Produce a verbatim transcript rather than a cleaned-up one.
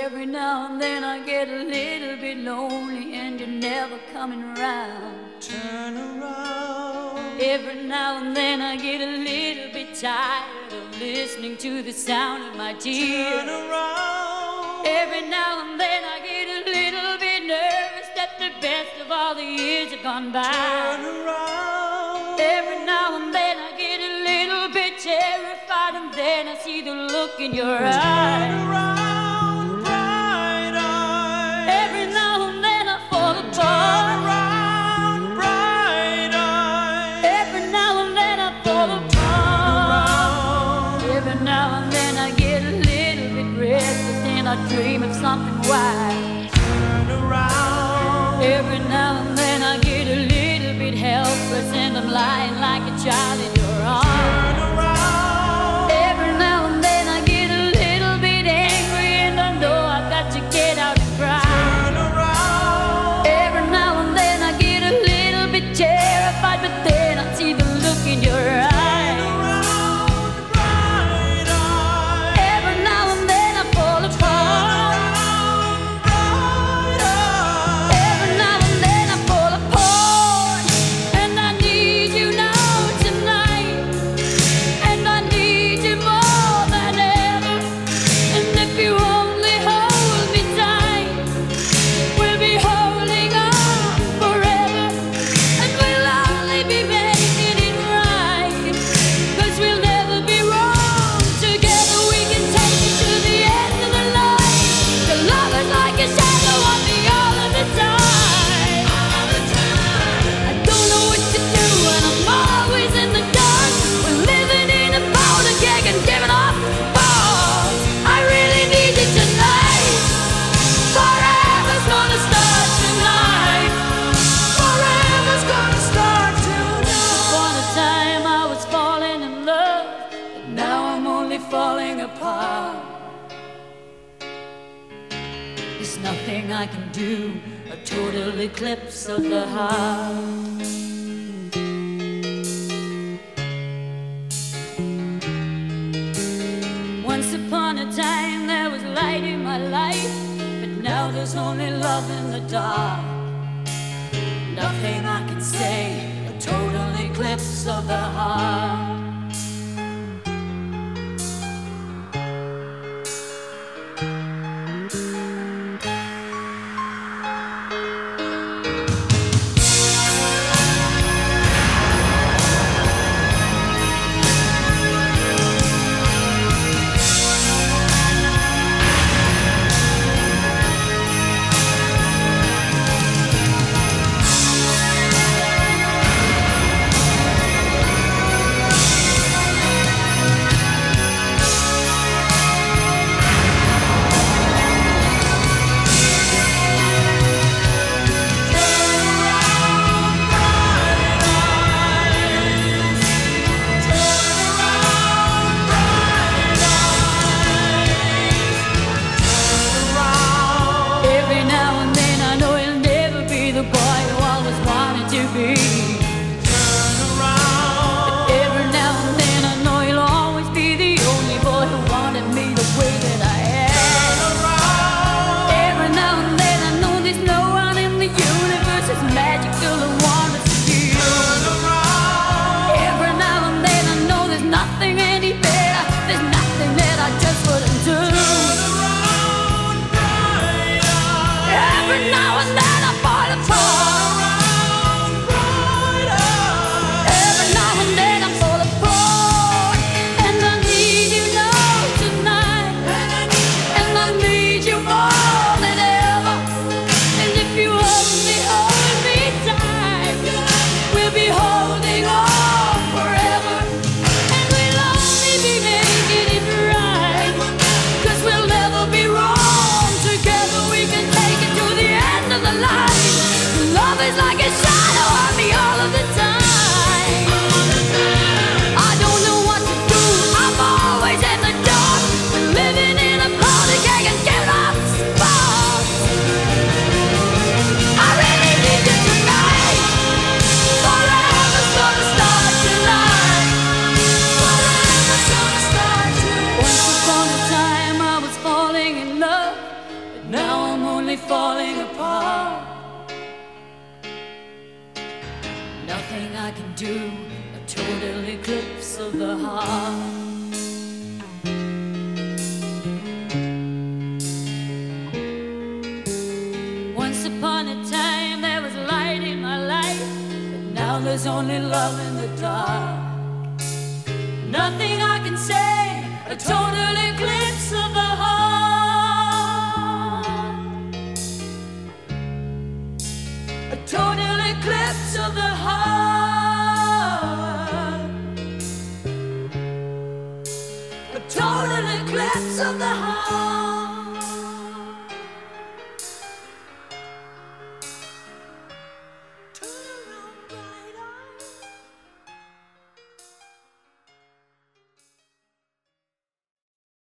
Every now and then I get a little bit lonely and you're never coming around. Turn around. Every now and then I get a little bit tired of listening to the sound of my tears. Turn around. Every now and then I get a little bit nervous that the best of all the years have gone by. Turn around. Every now and then I get a little bit terrified, and then I see the look in your eyes. Turn around, bright eyes. Every now and then I fall apart. Turn around, bright eyes. Every now and then I fall apart. Every now and then I get a little bit restless and I dream of something wild. Turn around. Every now and then I get a little bit helpless and I'm lying like a child in your arms. Turn around. Every now and then I get a little bit angry and I know I've got to get out and cry. Turn around. Every now and then I get a little bit terrified, but then I see the look in your eyes. Every now and then I fall apart. Every now and then I fall apart. And I need you now tonight. And I need you more than ever. And if you only hold me tight, we'll be holding on forever. And we'll only be making it right, 'cause we'll never be wrong. Together we can take it to the end of the line. The love is like a shadow on me all of the time. I don't know what to do and I'm always in the dark. We're living in a powder keg and giving off balls. I really need you tonight. Forever's gonna start tonight. Forever's gonna start tonight. Upon a time I was falling in love, but now I'm only falling apart. There's nothing I can do, a total eclipse of the heart. Once upon a time there was light in my life, but now there's only love in the dark. Nothing I can say, a total eclipse of the heart. Every now and then I know he'll never be the boy who always wanted to be. Turn around. Every now and then I know he'll always be the only boy who wanted me the way that I Turn am. around. Every now and then I know there's no one in the universe as magical and warm as you. Turn around. Every now and then I know there's nothing any better. There's nothing that I just wouldn't do. Turn around, bright eyes. Every now and then I fall apart. Around, bright eyes. Every now and then I fall apart. And I need you now tonight. And I do a total eclipse of the heart. Once upon a time there was light in my life, but now there's only love in the dark. Nothing I can say, a total eclipse of the heart. A total eclipse of the heart. A total eclipse of the heart.